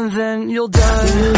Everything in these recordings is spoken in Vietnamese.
and then you'll die.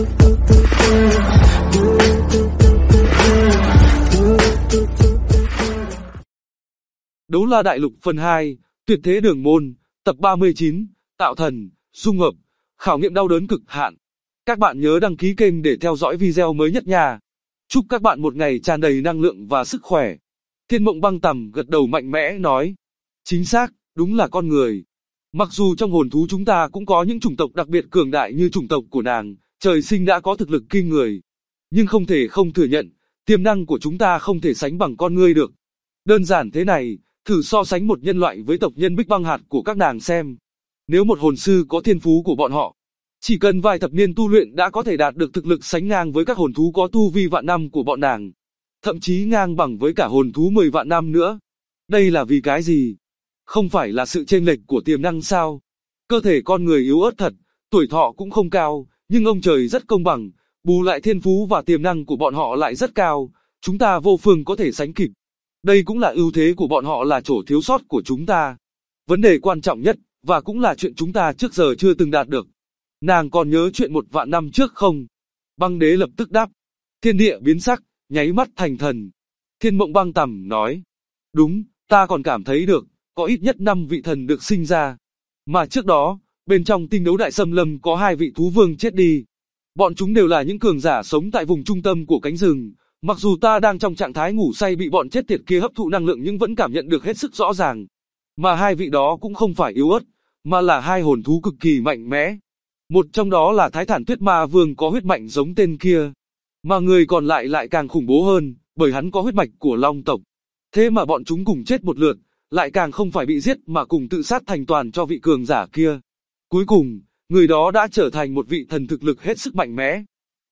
Đấu La Đại Lục phần 2, Tuyệt Thế Đường Môn, tập 39, Tạo Thần, Dung Hợp, khảo nghiệm đau đớn cực hạn. Các bạn nhớ đăng ký kênh để theo dõi video mới nhất nha. Chúc các bạn một ngày tràn đầy năng lượng và sức khỏe. Thiên Mộng Băng Tằm gật đầu mạnh mẽ nói. Chính xác, đúng là con người. Mặc dù trong hồn thú chúng ta cũng có những chủng tộc đặc biệt cường đại như chủng tộc của nàng, trời sinh đã có thực lực kinh người. Nhưng không thể không thừa nhận, tiềm năng của chúng ta không thể sánh bằng con ngươi được. Đơn giản thế này, thử so sánh một nhân loại với tộc nhân Bích Băng Hạt của các nàng xem. Nếu một hồn sư có thiên phú của bọn họ, chỉ cần vài thập niên tu luyện đã có thể đạt được thực lực sánh ngang với các hồn thú có tu vi vạn năm của bọn nàng. Thậm chí ngang bằng với cả hồn thú 10 vạn năm nữa. Đây là vì cái gì? Không phải là sự chênh lệch của tiềm năng sao? Cơ thể con người yếu ớt thật, tuổi thọ cũng không cao, nhưng ông trời rất công bằng, bù lại thiên phú và tiềm năng của bọn họ lại rất cao, chúng ta vô phương có thể sánh kịp. Đây cũng là ưu thế của bọn họ là chỗ thiếu sót của chúng ta. Vấn đề quan trọng nhất, và cũng là chuyện chúng ta trước giờ chưa từng đạt được. Nàng còn nhớ chuyện 1 vạn năm trước không? Băng đế lập tức đáp. Thiên địa biến sắc, nháy mắt thành thần. Thiên Mộng Băng Tằm nói. Đúng, ta còn cảm thấy được, có ít nhất 5 vị thần được sinh ra. Mà trước đó, bên trong tinh đấu đại xâm lâm có 2 vị thú vương chết đi. Bọn chúng đều là những cường giả sống tại vùng trung tâm của cánh rừng. Mặc dù ta đang trong trạng thái ngủ say bị bọn chết tiệt kia hấp thụ năng lượng nhưng vẫn cảm nhận được hết sức rõ ràng. Mà 2 vị đó cũng không phải yếu ớt, mà là 2 hồn thú cực kỳ mạnh mẽ. Một trong đó là Thái Thản Tuyết Ma Vương có huyết mạch giống tên kia. Mà người còn lại càng khủng bố hơn, bởi hắn có huyết mạch của Long tộc. Thế mà bọn chúng cùng chết một lượt, lại càng không phải bị giết mà cùng tự sát thành toàn cho vị cường giả kia. Cuối cùng, người đó đã trở thành một vị thần thực lực hết sức mạnh mẽ.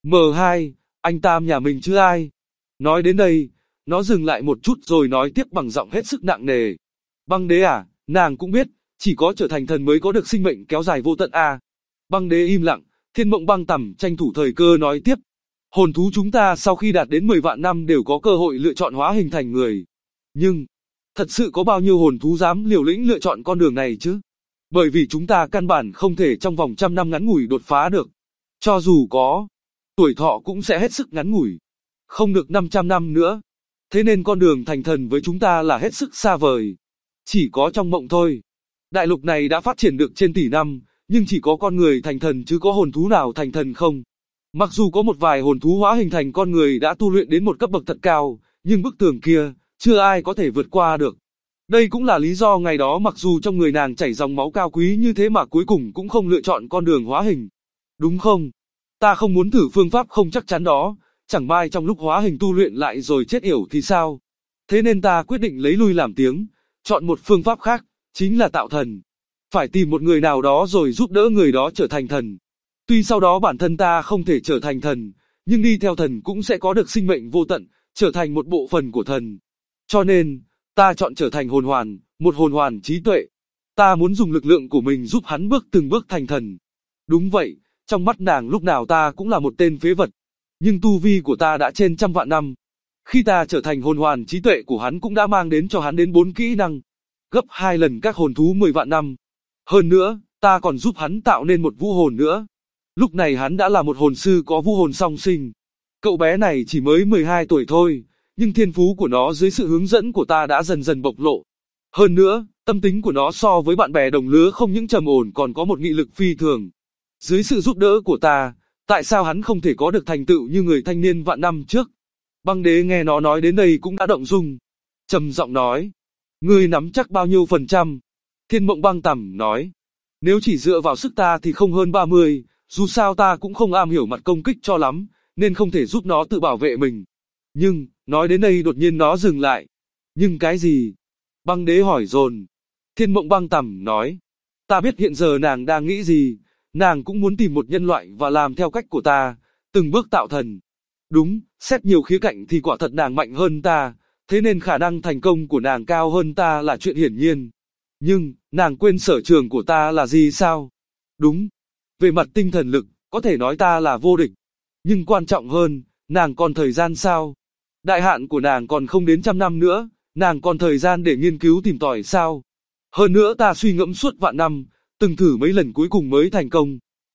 M2, anh Tam nhà mình chứ ai? Nói đến đây, nó dừng lại một chút rồi nói tiếp bằng giọng hết sức nặng nề. Băng đế à, nàng cũng biết, chỉ có trở thành thần mới có được sinh mệnh kéo dài vô tận à. Băng đế im lặng, Thiên Mộng Băng Tằm tranh thủ thời cơ nói tiếp. Hồn thú chúng ta sau khi đạt đến 10 vạn năm đều có cơ hội lựa chọn hóa hình thành người. Nhưng, thật sự có bao nhiêu hồn thú dám liều lĩnh lựa chọn con đường này chứ? Bởi vì chúng ta căn bản không thể trong vòng 100 năm ngắn ngủi đột phá được. Cho dù có, tuổi thọ cũng sẽ hết sức ngắn ngủi. Không được 500 năm nữa. Thế nên con đường thành thần với chúng ta là hết sức xa vời. Chỉ có trong mộng thôi. Đại lục này đã phát triển được trên tỷ năm, nhưng chỉ có con người thành thần chứ có hồn thú nào thành thần không? Mặc dù có một vài hồn thú hóa hình thành con người đã tu luyện đến một cấp bậc thật cao, nhưng bức tường kia, chưa ai có thể vượt qua được. Đây cũng là lý do ngày đó mặc dù trong người nàng chảy dòng máu cao quý như thế mà cuối cùng cũng không lựa chọn con đường hóa hình. Đúng không? Ta không muốn thử phương pháp không chắc chắn đó, chẳng may trong lúc hóa hình tu luyện lại rồi chết yểu thì sao? Thế nên ta quyết định lấy lui làm tiếng, chọn một phương pháp khác, chính là tạo thần. Phải tìm một người nào đó rồi giúp đỡ người đó trở thành thần. Tuy sau đó bản thân ta không thể trở thành thần, nhưng đi theo thần cũng sẽ có được sinh mệnh vô tận, trở thành một bộ phận của thần. Cho nên, ta chọn trở thành hồn hoàn, một hồn hoàn trí tuệ. Ta muốn dùng lực lượng của mình giúp hắn từng bước thành thần. Đúng vậy, trong mắt nàng lúc nào ta cũng là một tên phế vật. Nhưng tu vi của ta đã trên 100 vạn năm. Khi ta trở thành hồn hoàn trí tuệ của hắn cũng đã mang đến cho hắn đến 4 kỹ năng. Gấp 2 lần các hồn thú 10 vạn năm. Hơn nữa, ta còn giúp hắn tạo nên một vũ hồn nữa. Lúc này hắn đã là một hồn sư có vũ hồn song sinh. Cậu bé này chỉ mới 12 tuổi thôi, nhưng thiên phú của nó dưới sự hướng dẫn của ta đã dần dần bộc lộ. Hơn nữa, tâm tính của nó so với bạn bè đồng lứa không những trầm ổn còn có một nghị lực phi thường. Dưới sự giúp đỡ của ta, tại sao hắn không thể có được thành tựu như người thanh niên vạn năm trước? Băng đế nghe nó nói đến đây cũng đã động dung. Trầm giọng nói, ngươi nắm chắc bao nhiêu %? Thiên Mộng Băng Tằm nói, nếu chỉ dựa vào sức ta thì không hơn 30, dù sao ta cũng không am hiểu mặt công kích cho lắm, nên không thể giúp nó tự bảo vệ mình. Nhưng, nói đến đây đột nhiên nó dừng lại. Nhưng cái gì? Băng đế hỏi dồn. Thiên Mộng Băng Tằm nói, ta biết hiện giờ nàng đang nghĩ gì, nàng cũng muốn tìm một nhân loại và làm theo cách của ta, từng bước tạo thần. Đúng, xét nhiều khía cạnh thì quả thật nàng mạnh hơn ta, thế nên khả năng thành công của nàng cao hơn ta là chuyện hiển nhiên. Nhưng, nàng quên sở trường của ta là gì sao? Đúng, về mặt tinh thần lực, có thể nói ta là vô địch. Nhưng quan trọng hơn, nàng còn thời gian sao? Đại hạn của nàng còn không đến 100 năm nữa, nàng còn thời gian để nghiên cứu tìm tòi sao? Hơn nữa ta suy ngẫm suốt vạn năm, từng thử mấy lần cuối cùng mới thành công.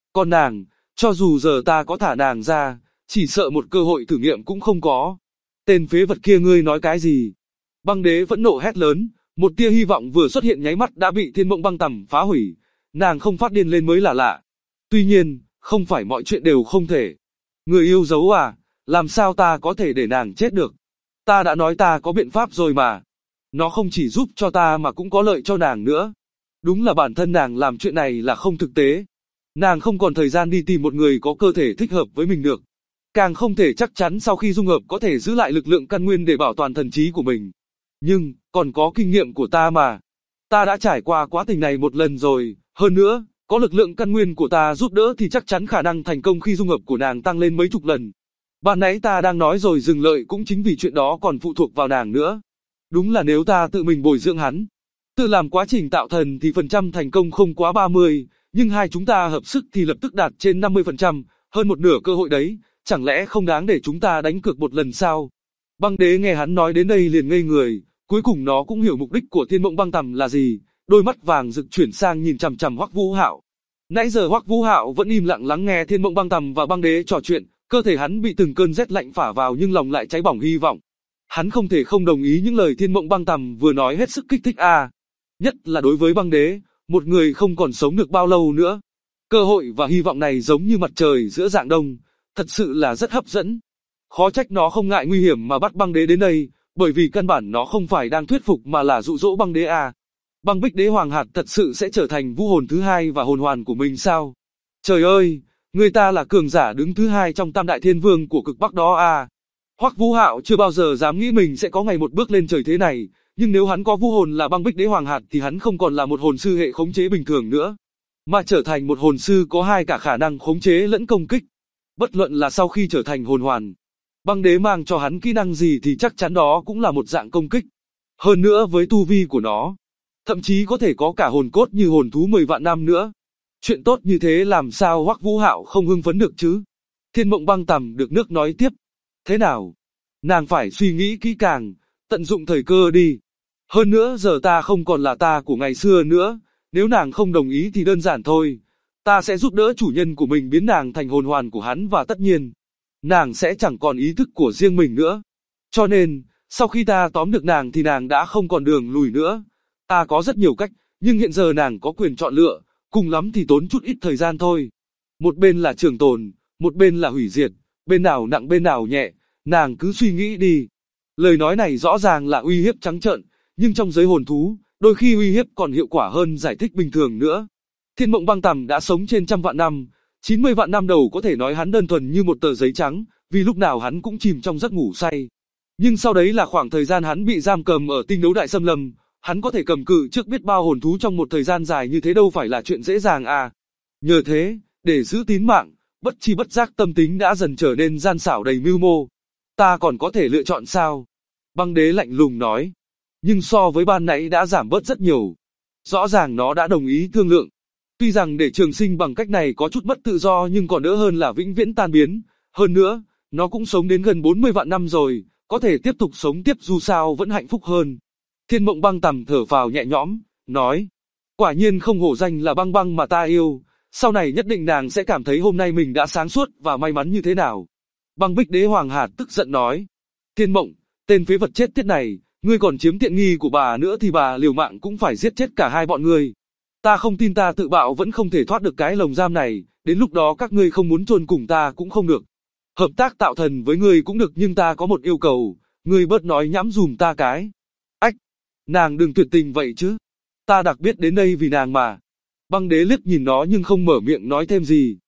Còn nàng, cho dù giờ ta có thả nàng ra, chỉ sợ một cơ hội thử nghiệm cũng không có. Tên phế vật kia ngươi nói cái gì? Băng đế vẫn nộ hét lớn, một tia hy vọng vừa xuất hiện nháy mắt đã bị Thiên Mộng Băng Tầm phá hủy. Nàng không phát điên lên mới là lạ. Tuy nhiên, không phải mọi chuyện đều không thể. Người yêu dấu à, làm sao ta có thể để nàng chết được? Ta đã nói ta có biện pháp rồi mà. Nó không chỉ giúp cho ta mà cũng có lợi cho nàng nữa. Đúng là bản thân nàng làm chuyện này là không thực tế. Nàng không còn thời gian đi tìm một người có cơ thể thích hợp với mình được. Càng không thể chắc chắn sau khi dung hợp có thể giữ lại lực lượng căn nguyên để bảo toàn thần trí của mình. Nhưng, còn có kinh nghiệm của ta mà. Ta đã trải qua quá trình này một lần rồi, hơn nữa, có lực lượng căn nguyên của ta giúp đỡ thì chắc chắn khả năng thành công khi dung hợp của nàng tăng lên mấy chục lần. Ban nãy ta đang nói rồi dừng lợi cũng chính vì chuyện đó còn phụ thuộc vào nàng nữa. Đúng là nếu ta tự mình bồi dưỡng hắn, tự làm quá trình tạo thần thì phần trăm thành công không quá 30, nhưng hai chúng ta hợp sức thì lập tức đạt trên 50%, hơn một nửa cơ hội đấy, chẳng lẽ không đáng để chúng ta đánh cược một lần sao? Băng đế nghe hắn nói đến đây liền ngây người, cuối cùng nó cũng hiểu mục đích của Thiên Mộng Băng Tầm là gì, đôi mắt vàng rực chuyển sang nhìn chằm chằm Hoắc Vũ Hạo. Nãy giờ Hoắc Vũ Hạo vẫn im lặng lắng nghe Thiên Mộng Băng Tầm và băng đế trò chuyện, cơ thể hắn bị từng cơn rét lạnh phả vào nhưng lòng lại cháy bỏng hy vọng. Hắn không thể không đồng ý những lời Thiên Mộng Băng Tầm vừa nói hết sức kích thích nhất là đối với băng đế, một người không còn sống được bao lâu nữa. Cơ hội và hy vọng này giống như mặt trời giữa rạng đông, thật sự là rất hấp dẫn. Khó trách nó không ngại nguy hiểm mà bắt băng đế đến đây, bởi vì căn bản nó không phải đang thuyết phục mà là dụ dỗ băng đế Băng Bích Đế Hoàng Hạt thật sự sẽ trở thành vũ hồn thứ hai và hồn hoàn của mình sao? Trời ơi, người ta là cường giả đứng thứ hai trong Tam Đại Thiên Vương của cực Bắc đó Hoắc Vũ Hạo chưa bao giờ dám nghĩ mình sẽ có ngày một bước lên trời thế này, nhưng nếu hắn có vũ hồn là Băng Bích Đế Hoàng Hạt thì hắn không còn là một hồn sư hệ khống chế bình thường nữa, mà trở thành một hồn sư có hai cả khả năng khống chế lẫn công kích. Bất luận là sau khi trở thành hồn hoàn, băng đế mang cho hắn kỹ năng gì thì chắc chắn đó cũng là một dạng công kích. Hơn nữa với tu vi của nó, thậm chí có thể có cả hồn cốt như hồn thú 10 vạn năm nữa. Chuyện tốt như thế làm sao Hoắc Vũ Hạo không hưng phấn được chứ? Thiên Mộng Băng Tầm được nước nói tiếp. Thế nào? Nàng phải suy nghĩ kỹ càng, tận dụng thời cơ đi. Hơn nữa giờ ta không còn là ta của ngày xưa nữa, nếu nàng không đồng ý thì đơn giản thôi. Ta sẽ giúp đỡ chủ nhân của mình biến nàng thành hồn hoàn của hắn và tất nhiên, nàng sẽ chẳng còn ý thức của riêng mình nữa. Cho nên, sau khi ta tóm được nàng thì nàng đã không còn đường lùi nữa. Ta có rất nhiều cách, nhưng hiện giờ nàng có quyền chọn lựa, cùng lắm thì tốn chút ít thời gian thôi. Một bên là trường tồn, một bên là hủy diệt, bên nào nặng bên nào nhẹ, nàng cứ suy nghĩ đi. Lời nói này rõ ràng là uy hiếp trắng trợn, nhưng trong giới hồn thú, đôi khi uy hiếp còn hiệu quả hơn giải thích bình thường nữa. Thiên Mộng Băng Tầm đã sống trên 100 vạn năm, 90 vạn năm đầu có thể nói hắn đơn thuần như một tờ giấy trắng, vì lúc nào hắn cũng chìm trong giấc ngủ say. Nhưng sau đấy là khoảng thời gian hắn bị giam cầm ở Tinh Đấu Đại Xâm Lâm, hắn có thể cầm cự trước biết bao hồn thú trong một thời gian dài như thế đâu phải là chuyện dễ dàng Nhờ thế, để giữ tín mạng, bất chi bất giác tâm tính đã dần trở nên gian xảo đầy mưu mô. Ta còn có thể lựa chọn sao? Băng đế lạnh lùng nói. Nhưng so với ban nãy đã giảm bớt rất nhiều. Rõ ràng nó đã đồng ý thương lượng. Tuy rằng để trường sinh bằng cách này có chút mất tự do nhưng còn đỡ hơn là vĩnh viễn tan biến. Hơn nữa, nó cũng sống đến gần 40 vạn năm rồi, có thể tiếp tục sống tiếp dù sao vẫn hạnh phúc hơn. Thiên Mộng Băng Tầm thở phào nhẹ nhõm, nói. Quả nhiên không hổ danh là băng băng mà ta yêu, sau này nhất định nàng sẽ cảm thấy hôm nay mình đã sáng suốt và may mắn như thế nào. Băng Bích Đế Hoàng Hạt tức giận nói. Thiên Mộng, tên phế vật chết tiết này, ngươi còn chiếm tiện nghi của bà nữa thì bà liều mạng cũng phải giết chết cả hai bọn ngươi. Ta không tin ta tự bạo vẫn không thể thoát được cái lồng giam này, đến lúc đó các ngươi không muốn chôn cùng ta cũng không được. Hợp tác tạo thần với ngươi cũng được nhưng ta có một yêu cầu, ngươi bớt nói nhảm dùm ta cái. Ách, nàng đừng tuyệt tình vậy chứ. Ta đặc biệt đến đây vì nàng mà. Băng đế liếc nhìn nó nhưng không mở miệng nói thêm gì.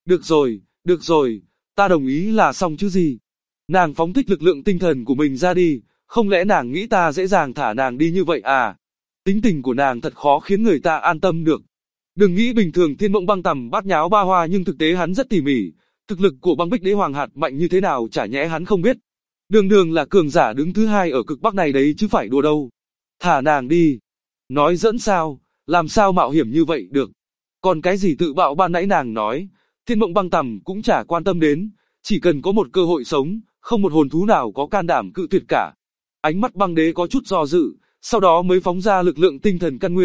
Được rồi, ta đồng ý là xong chứ gì. Nàng phóng thích lực lượng tinh thần của mình ra đi, không lẽ nàng nghĩ ta dễ dàng thả nàng đi như vậy à? Tính tình của nàng thật khó khiến người ta an tâm được. Đừng nghĩ bình thường Thiên Mộng Băng Tầm bát nháo ba hoa nhưng thực tế hắn rất tỉ mỉ. Thực lực của Băng Bích Đế Hoàng Hạt mạnh như thế nào chả nhẽ hắn không biết. Đường đường là cường giả đứng thứ hai ở cực Bắc này đấy chứ phải đùa đâu. Thả nàng đi. Nói giỡn sao, làm sao mạo hiểm như vậy được. Còn cái gì tự bạo ban nãy nàng nói, Thiên Mộng Băng Tầm cũng chả quan tâm đến. Chỉ cần có một cơ hội sống, không một hồn thú nào có can đảm cự tuyệt cả. Ánh mắt băng đế có chút do dự, sau đó mới phóng ra lực lượng tinh thần căn nguyên,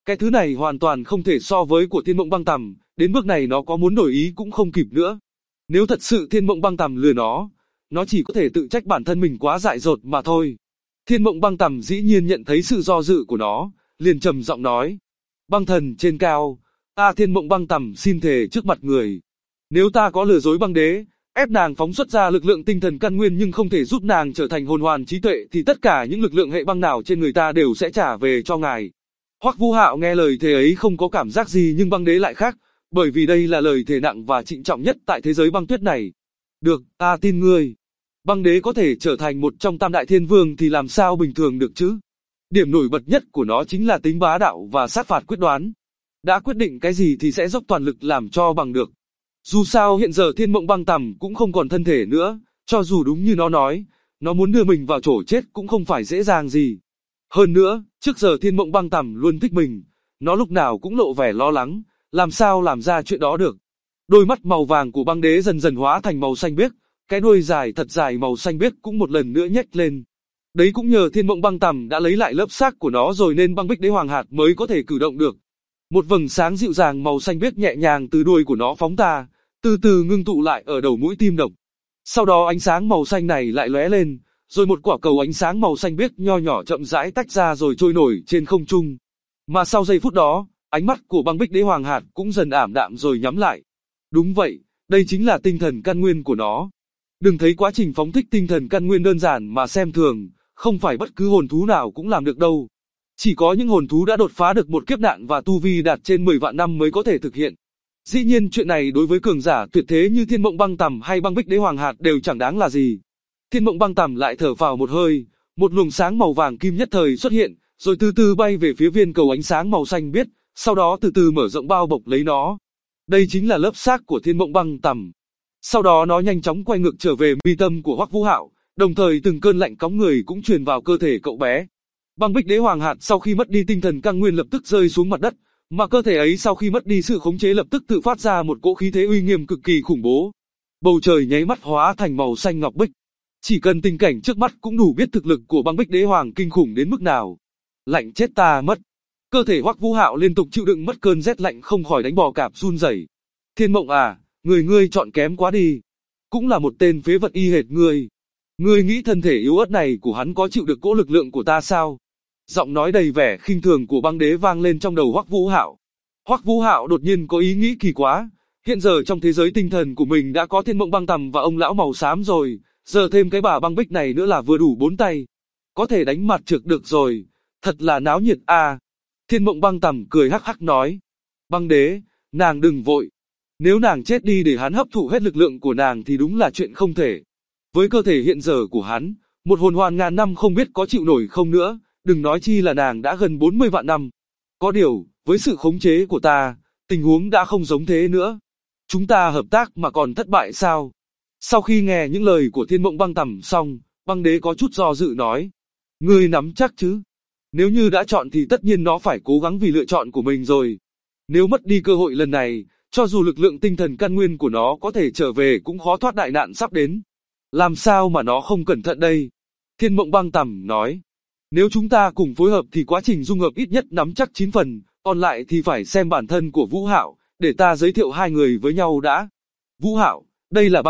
Cái thứ này hoàn toàn không thể so với của Thiên Mộng Băng Tằm, đến bước này nó có muốn đổi ý cũng không kịp nữa. Nếu thật sự Thiên Mộng Băng Tằm lừa nó chỉ có thể tự trách bản thân mình quá dại dột mà thôi. Thiên Mộng Băng Tằm dĩ nhiên nhận thấy sự do dự của nó, liền trầm giọng nói: Băng thần trên cao, ta Thiên Mộng Băng Tằm xin thề trước mặt người. Nếu ta có lừa dối băng đế, ép nàng phóng xuất ra lực lượng tinh thần căn nguyên nhưng không thể giúp nàng trở thành hồn hoàn trí tuệ thì tất cả những lực lượng hệ băng nào trên người ta đều sẽ trả về cho ngài. Hoắc Vũ Hạo nghe lời thề ấy không có cảm giác gì nhưng băng đế lại khác, bởi vì đây là lời thề nặng và trịnh trọng nhất tại thế giới băng tuyết này. Được, ta tin ngươi. Băng đế có thể trở thành một trong tam đại thiên vương thì làm sao bình thường được chứ? Điểm nổi bật nhất của nó chính là tính bá đạo và sát phạt quyết đoán. Đã quyết định cái gì thì sẽ dốc toàn lực làm cho bằng được. Dù sao hiện giờ Thiên Mộng Băng Tằm cũng không còn thân thể nữa, cho dù đúng như nó nói, nó muốn đưa mình vào chỗ chết cũng không phải dễ dàng gì. Hơn nữa, trước giờ Thiên Mộng Băng Tằm luôn thích mình, nó lúc nào cũng lộ vẻ lo lắng, làm sao làm ra chuyện đó được. Đôi mắt màu vàng của băng đế dần dần hóa thành màu xanh biếc, cái đuôi dài thật dài màu xanh biếc cũng một lần nữa nhếch lên. Đấy cũng nhờ Thiên Mộng Băng Tằm đã lấy lại lớp xác của nó rồi nên băng bích đế hoàng hạt mới có thể cử động được. Một vầng sáng dịu dàng màu xanh biếc nhẹ nhàng từ đuôi của nó phóng ra, từ từ ngưng tụ lại ở đầu mũi tim độc. Sau đó ánh sáng màu xanh này lại lóe lên, rồi một quả cầu ánh sáng màu xanh biếc nho nhỏ chậm rãi tách ra rồi trôi nổi trên không trung. Mà sau giây phút đó, ánh mắt của băng bích đế hoàng hạt cũng dần ảm đạm rồi nhắm lại. Đúng vậy, đây chính là tinh thần căn nguyên của nó. Đừng thấy quá trình phóng thích tinh thần căn nguyên đơn giản mà xem thường, không phải bất cứ hồn thú nào cũng làm được đâu. Chỉ có những hồn thú đã đột phá được một kiếp nạn và tu vi đạt trên 10 vạn năm mới có thể thực hiện. Dĩ nhiên chuyện này đối với cường giả tuyệt thế như Thiên Mộng Băng Tằm hay băng bích đế hoàng hạt đều chẳng đáng là gì. Thiên Mộng Băng Tằm lại thở phào một hơi, một luồng sáng màu vàng kim nhất thời xuất hiện, rồi từ từ bay về phía viên cầu ánh sáng màu xanh biếc, sau đó từ từ mở rộng bao bọc lấy nó. Đây chính là lớp xác của Thiên Mộng Băng Tằm. Sau đó nó nhanh chóng quay ngược trở về mi tâm của Hoắc Vũ Hạo, đồng thời từng cơn lạnh cóng người cũng truyền vào cơ thể cậu bé. Băng bích đế hoàng hạt sau khi mất đi tinh thần căn nguyên lập tức rơi xuống mặt đất, mà cơ thể ấy sau khi mất đi sự khống chế lập tức tự phát ra một cỗ khí thế uy nghiêm cực kỳ khủng bố. Bầu trời nháy mắt hóa thành màu xanh ngọc bích. Chỉ cần tình cảnh trước mắt cũng đủ biết thực lực của băng bích đế hoàng kinh khủng đến mức nào. Lạnh chết ta mất. Cơ thể Hoắc Vũ Hạo liên tục chịu đựng mất cơn rét lạnh không khỏi đánh bò cạp run rẩy. Thiên Mộng à, ngươi chọn kém quá đi. Cũng là một tên phế vật y hệt ngươi. Ngươi nghĩ thân thể yếu ớt này của hắn có chịu được cỗ lực lượng của ta sao? Giọng nói đầy vẻ khinh thường của băng đế vang lên trong đầu Hoắc Vũ Hạo. Hoắc Vũ Hạo đột nhiên có ý nghĩ kỳ quá. Hiện giờ trong thế giới tinh thần của mình đã có Thiên Mộng Băng Tằm và ông lão màu xám rồi, giờ thêm cái bà băng bích này nữa là vừa đủ 4 tay. Có thể đánh mặt trược được rồi, thật là náo nhiệt à. Thiên Mộng Băng Tằm cười hắc hắc nói. Băng đế, nàng đừng vội. Nếu nàng chết đi để hắn hấp thụ hết lực lượng của nàng thì đúng là chuyện không thể. Với cơ thể hiện giờ của hắn, một hồn hoàn ngàn năm không biết có chịu nổi không nữa, đừng nói chi là nàng đã gần 40 vạn năm. Có điều, với sự khống chế của ta, tình huống đã không giống thế nữa. Chúng ta hợp tác mà còn thất bại sao? Sau khi nghe những lời của Thiên Mộng Băng Tằm xong, băng đế có chút do dự nói. Ngươi nắm chắc chứ? Nếu như đã chọn thì tất nhiên nó phải cố gắng vì lựa chọn của mình rồi. Nếu mất đi cơ hội lần này, cho dù lực lượng tinh thần căn nguyên của nó có thể trở về cũng khó thoát đại nạn sắp đến. Làm sao mà nó không cẩn thận đây? Thiên Mộng Băng Tằm nói. Nếu chúng ta cùng phối hợp thì quá trình dung hợp ít nhất nắm chắc 9 phần, còn lại thì phải xem bản thân của Vũ Hạo, để ta giới thiệu hai người với nhau đã. Vũ Hạo, đây là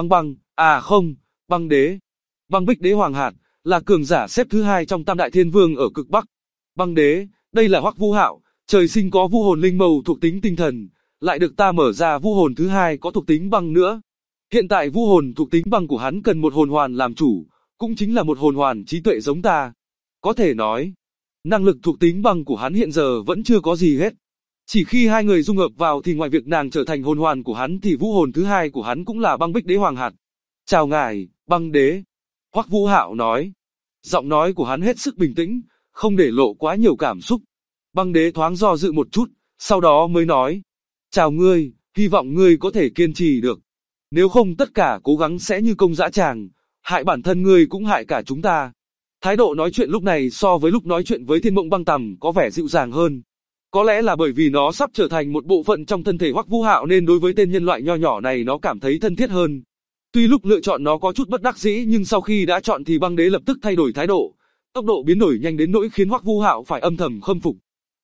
băng đế. Băng bích đế hoàng hạt, là cường giả xếp thứ 2 trong tam đại thiên vương ở cực Bắc. Băng đế, đây là Hoắc Vũ Hạo, trời sinh có vu hồn linh màu thuộc tính tinh thần, lại được ta mở ra vu hồn thứ 2 có thuộc tính băng nữa. Hiện tại vu hồn thuộc tính băng của hắn cần một hồn hoàn làm chủ, cũng chính là một hồn hoàn trí tuệ giống ta. Có thể nói, năng lực thuộc tính băng của hắn hiện giờ vẫn chưa có gì hết. Chỉ khi hai người dung hợp vào thì ngoài việc nàng trở thành hồn hoàn của hắn thì vũ hồn thứ 2 của hắn cũng là băng bích đế hoàng hạt. Chào ngài, băng đế. Hoắc Vũ Hạo nói. Giọng nói của hắn hết sức bình tĩnh, không để lộ quá nhiều cảm xúc. Băng đế thoáng do dự một chút, sau đó mới nói. Chào ngươi, hy vọng ngươi có thể kiên trì được. Nếu không tất cả cố gắng sẽ như công dã tràng, hại bản thân ngươi cũng hại cả chúng ta. Thái độ nói chuyện lúc này so với lúc nói chuyện với Thiên Mộng Băng Tằm có vẻ dịu dàng hơn. Có lẽ là bởi vì nó sắp trở thành một bộ phận trong thân thể Hoắc Vũ Hạo nên đối với tên nhân loại nho nhỏ này nó cảm thấy thân thiết hơn. Tuy lúc lựa chọn nó có chút bất đắc dĩ nhưng sau khi đã chọn thì băng đế lập tức thay đổi thái độ. Tốc độ biến đổi nhanh đến nỗi khiến Hoắc Vũ Hạo phải âm thầm khâm phục.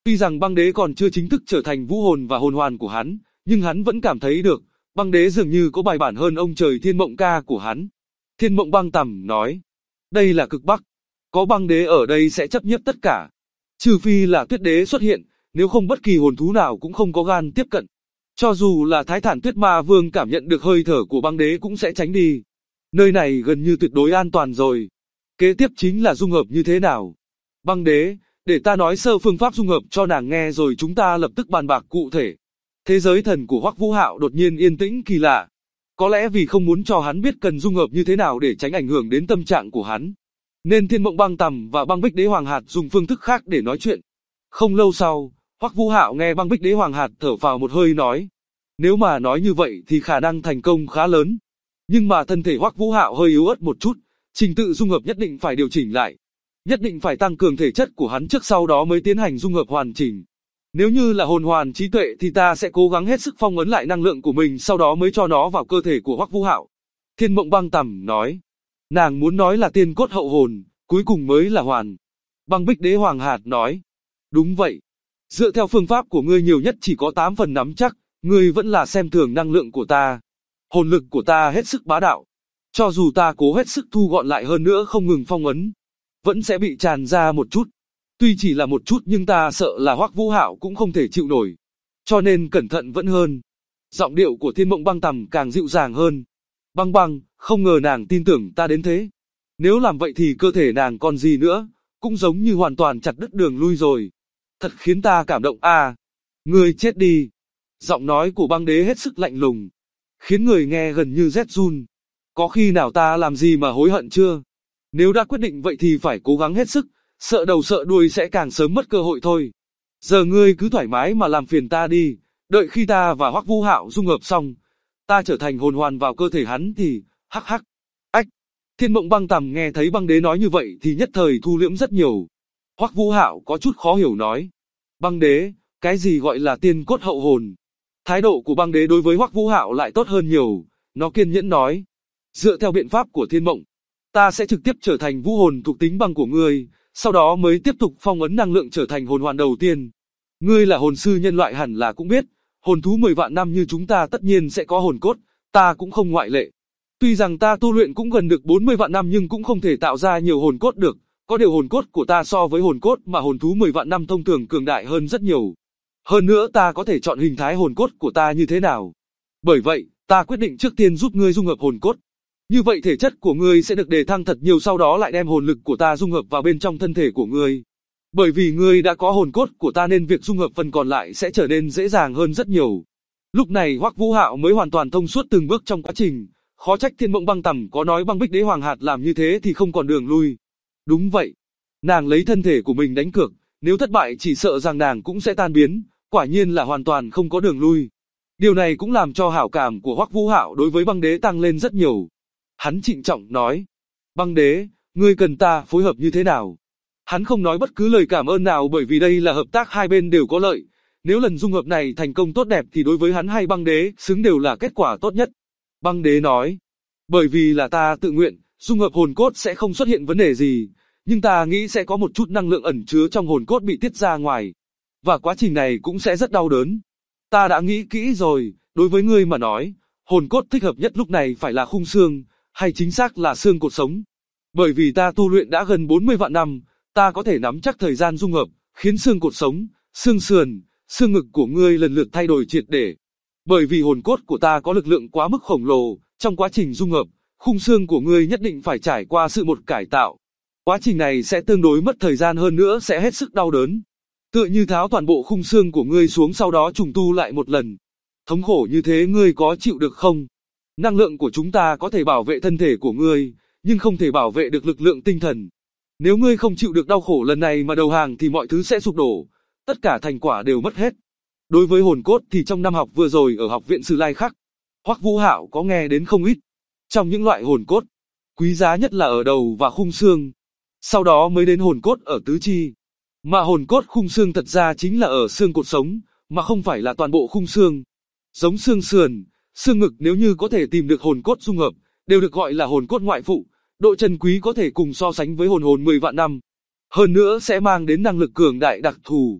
Tuy rằng băng đế còn chưa chính thức trở thành vũ hồn và hồn hoàn của hắn, nhưng hắn vẫn cảm thấy được, băng đế dường như có bài bản hơn ông trời Thiên Mộng Ca của hắn. Thiên Mộng Băng Tầm nói, đây là cực Bắc, có băng đế ở đây sẽ chấp nhiếp tất cả. Trừ phi là tuyết đế xuất hiện, nếu không bất kỳ hồn thú nào cũng không có gan tiếp cận. Cho dù là Thái Thản Tuyết Ma Vương cảm nhận được hơi thở của băng đế cũng sẽ tránh đi. Nơi này gần như tuyệt đối an toàn rồi. Kế tiếp chính là dung hợp như thế nào. Băng đế, để ta nói sơ phương pháp dung hợp cho nàng nghe rồi chúng ta lập tức bàn bạc cụ thể. Thế giới thần của Hoắc Vũ Hạo đột nhiên yên tĩnh kỳ lạ. Có lẽ vì không muốn cho hắn biết cần dung hợp như thế nào để tránh ảnh hưởng đến tâm trạng của hắn, nên Thiên Mộng Băng Tầm và Băng Bích Đế Hoàng Hạt dùng phương thức khác để nói chuyện. Không lâu sau, Hoắc Vũ Hạo nghe Băng Bích Đế Hoàng Hạt thở phào một hơi nói, nếu mà nói như vậy thì khả năng thành công khá lớn. Nhưng mà thân thể Hoắc Vũ Hạo hơi yếu ớt một chút, trình tự dung hợp nhất định phải điều chỉnh lại. Nhất định phải tăng cường thể chất của hắn trước sau đó mới tiến hành dung hợp hoàn chỉnh. Nếu như là hồn hoàn trí tuệ thì ta sẽ cố gắng hết sức phong ấn lại năng lượng của mình sau đó mới cho nó vào cơ thể của Hoắc Vũ Hạo. Thiên Mộng Băng Tầm nói. Nàng muốn nói là tiên cốt hậu hồn, cuối cùng mới là hoàn. Băng Bích Đế Hoàng Hạt nói. Đúng vậy. Dựa theo phương pháp của ngươi nhiều nhất chỉ có 8 phần nắm chắc, ngươi vẫn là xem thường năng lượng của ta. Hồn lực của ta hết sức bá đạo. Cho dù ta cố hết sức thu gọn lại hơn nữa không ngừng phong ấn, vẫn sẽ bị tràn ra một chút. Tuy chỉ là một chút nhưng ta sợ là Hoắc Vũ Hạo cũng không thể chịu nổi. Cho nên cẩn thận vẫn hơn. Giọng điệu của Thiên Mộng Băng Tầm càng dịu dàng hơn. Băng băng, không ngờ nàng tin tưởng ta đến thế. Nếu làm vậy thì cơ thể nàng còn gì nữa, cũng giống như hoàn toàn chặt đứt đường lui rồi. Thật khiến ta cảm động à. Ngươi chết đi. Giọng nói của băng đế hết sức lạnh lùng, khiến người nghe gần như rét run. Có khi nào ta làm gì mà hối hận chưa? Nếu đã quyết định vậy thì phải cố gắng hết sức, sợ đầu sợ đuôi sẽ càng sớm mất cơ hội thôi. Giờ ngươi cứ thoải mái mà làm phiền ta đi, đợi khi ta và Hoắc Vũ Hạo dung hợp xong, ta trở thành hồn hoàn vào cơ thể hắn thì, hắc hắc. Ách! Thiên Mộng Băng Tầm nghe thấy băng đế nói như vậy thì nhất thời thu liễm rất nhiều. Hoắc Vũ Hạo có chút khó hiểu nói. Băng đế, cái gì gọi là tiên cốt hậu hồn? Thái độ của băng đế đối với Hoắc Vũ Hạo lại tốt hơn nhiều, nó kiên nhẫn nói. Dựa theo biện pháp của Thiên Mộng, ta sẽ trực tiếp trở thành vũ hồn thuộc tính băng của ngươi, sau đó mới tiếp tục phong ấn năng lượng trở thành hồn hoàn đầu tiên. Ngươi là hồn sư nhân loại hẳn là cũng biết, hồn thú 10 vạn năm như chúng ta tất nhiên sẽ có hồn cốt, ta cũng không ngoại lệ. Tuy rằng ta tu luyện cũng gần được 40 vạn năm nhưng cũng không thể tạo ra nhiều hồn cốt được, có điều hồn cốt của ta so với hồn cốt mà hồn thú 10 vạn năm thông thường cường đại hơn rất nhiều. Hơn nữa ta có thể chọn hình thái hồn cốt của ta như thế nào. Bởi vậy, ta quyết định trước tiên giúp ngươi dung hợp hồn cốt. Như vậy thể chất của ngươi sẽ được đề thăng thật nhiều sau đó lại đem hồn lực của ta dung hợp vào bên trong thân thể của ngươi. Bởi vì ngươi đã có hồn cốt của ta nên việc dung hợp phần còn lại sẽ trở nên dễ dàng hơn rất nhiều. Lúc này Hoắc Vũ Hạo mới hoàn toàn thông suốt từng bước trong quá trình, khó trách Thiên Mộng Băng Tầm có nói Băng Bích Đế Hoàng Hạt làm như thế thì không còn đường lui. Đúng vậy, nàng lấy thân thể của mình đánh cược, nếu thất bại chỉ sợ rằng nàng cũng sẽ tan biến, quả nhiên là hoàn toàn không có đường lui. Điều này cũng làm cho hảo cảm của Hoắc Vũ Hạo đối với băng đế tăng lên rất nhiều. Hắn trịnh trọng nói, băng đế, ngươi cần ta phối hợp như thế nào? Hắn không nói bất cứ lời cảm ơn nào bởi vì đây là hợp tác hai bên đều có lợi. Nếu lần dung hợp này thành công tốt đẹp thì đối với hắn hay băng đế xứng đều là kết quả tốt nhất. Băng đế nói, bởi vì là ta tự nguyện, dung hợp hồn cốt sẽ không xuất hiện vấn đề gì, nhưng ta nghĩ sẽ có một chút năng lượng ẩn chứa trong hồn cốt bị tiết ra ngoài. Và quá trình này cũng sẽ rất đau đớn. Ta đã nghĩ kỹ rồi, đối với ngươi mà nói, hồn cốt thích hợp nhất lúc này phải là khung xương, hay chính xác là xương cột sống. Bởi vì ta tu luyện đã gần 40 vạn năm, ta có thể nắm chắc thời gian dung hợp, khiến xương cột sống, xương sườn, xương ngực của ngươi lần lượt thay đổi triệt để. Bởi vì hồn cốt của ta có lực lượng quá mức khổng lồ, trong quá trình dung hợp, khung xương của ngươi nhất định phải trải qua sự một cải tạo. Quá trình này sẽ tương đối mất thời gian hơn nữa sẽ hết sức đau đớn. Tựa như tháo toàn bộ khung xương của ngươi xuống sau đó trùng tu lại một lần. Thống khổ như thế ngươi có chịu được không? Năng lượng của chúng ta có thể bảo vệ thân thể của ngươi, nhưng không thể bảo vệ được lực lượng tinh thần. Nếu ngươi không chịu được đau khổ lần này mà đầu hàng thì mọi thứ sẽ sụp đổ, tất cả thành quả đều mất hết. Đối với hồn cốt thì trong năm học vừa rồi ở học viện Sử Lai Khắc, Hoắc Vũ Hạo có nghe đến không ít. Trong những loại hồn cốt, quý giá nhất là ở đầu và khung xương, sau đó mới đến hồn cốt ở tứ chi. Mà hồn cốt khung xương thật ra chính là ở xương cột sống, mà không phải là toàn bộ khung xương. Giống xương sườn, xương ngực nếu như có thể tìm được hồn cốt dung hợp, đều được gọi là hồn cốt ngoại phụ, độ trân quý có thể cùng so sánh với hồn 10 vạn năm. Hơn nữa sẽ mang đến năng lực cường đại đặc thù.